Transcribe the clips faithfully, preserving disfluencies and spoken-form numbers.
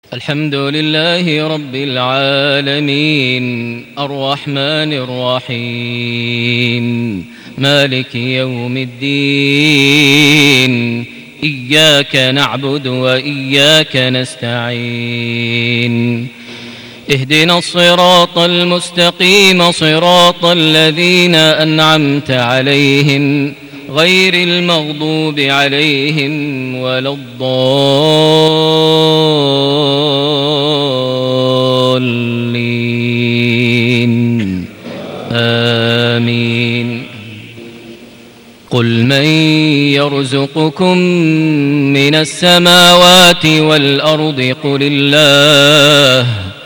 الحمد لله رب العالمين الرحمن الرحيم مالك يوم الدين إياك نعبد وإياك نستعين اهدنا الصراط المستقيم صراط الذين أنعمت عليهم غير المغضوب عليهم ولا الضالين آمين. قل من يرزقكم من السماوات والأرض قل الله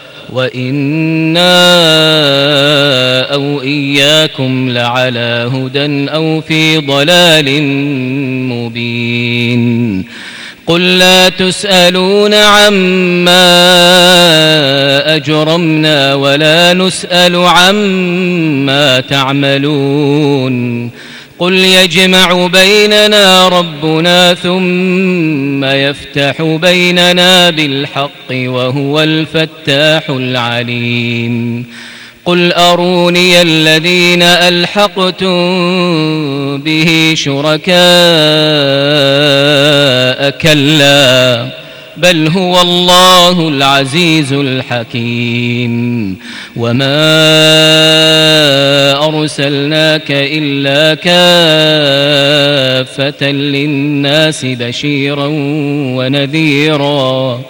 وإنا أو إياكم لعلى هدى أو في ضلال مبين. قل لا تسألون عما أجرمنا ولا نسأل عما تعملون. قل يجمع بيننا ربنا ثم يفتح بيننا بالحق وهو الفتاح العليم. قل أروني الذين ألحقتم به شركاء كلا بل هو الله العزيز الحكيم. وما أرسلناك إلا كافة للناس بشيرا ونذيرا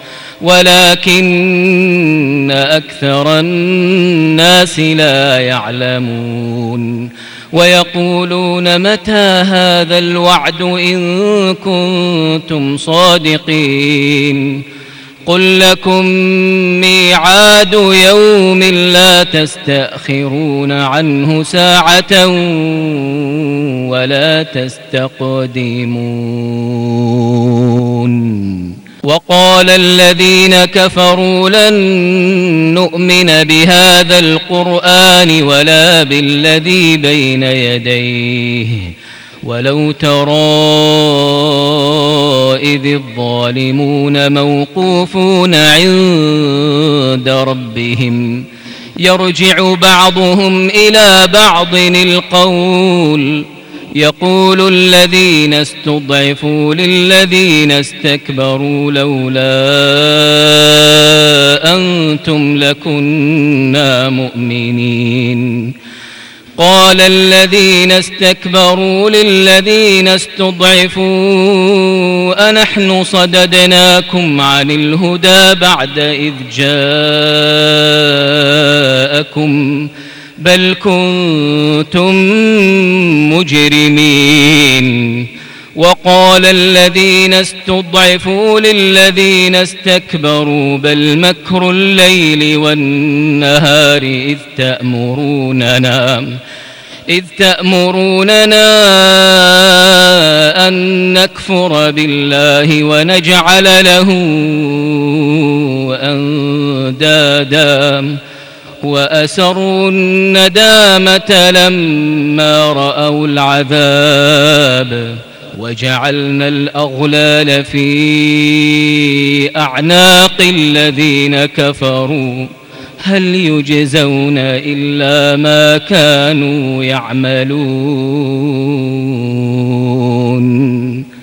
ولكن أكثر الناس لا يعلمون. ويقولون متى هذا الوعد إن كنتم صادقين. قل لكم ميعاد يوم لا تستأخرون عنه ساعة ولا تستقدمون. وقال الذين كفروا لن نؤمن بهذا القرآن ولا بالذي بين يديه ولو ترى إذ الظالمون موقوفون عند ربهم يرجع بعضهم إلى بعض القول يقول الذين استضعفوا للذين استكبروا لولا أنتم لكنا مؤمنين. قال الذين استكبروا للذين استضعفوا أنحن صددناكم عن الهدى بعد إذ جاءكم بل كنتم مجرمين. وقال الذين استضعفوا للذين استكبروا بل مكر الليل والنهار إذ تأمروننا إذ تأمروننا أن نكفر بالله ونجعل له أندادا وأسروا الندامة لما رأوا العذاب وجعلنا الأغلال في أعناق الذين كفروا هل يجزون إلا ما كانوا يعملون.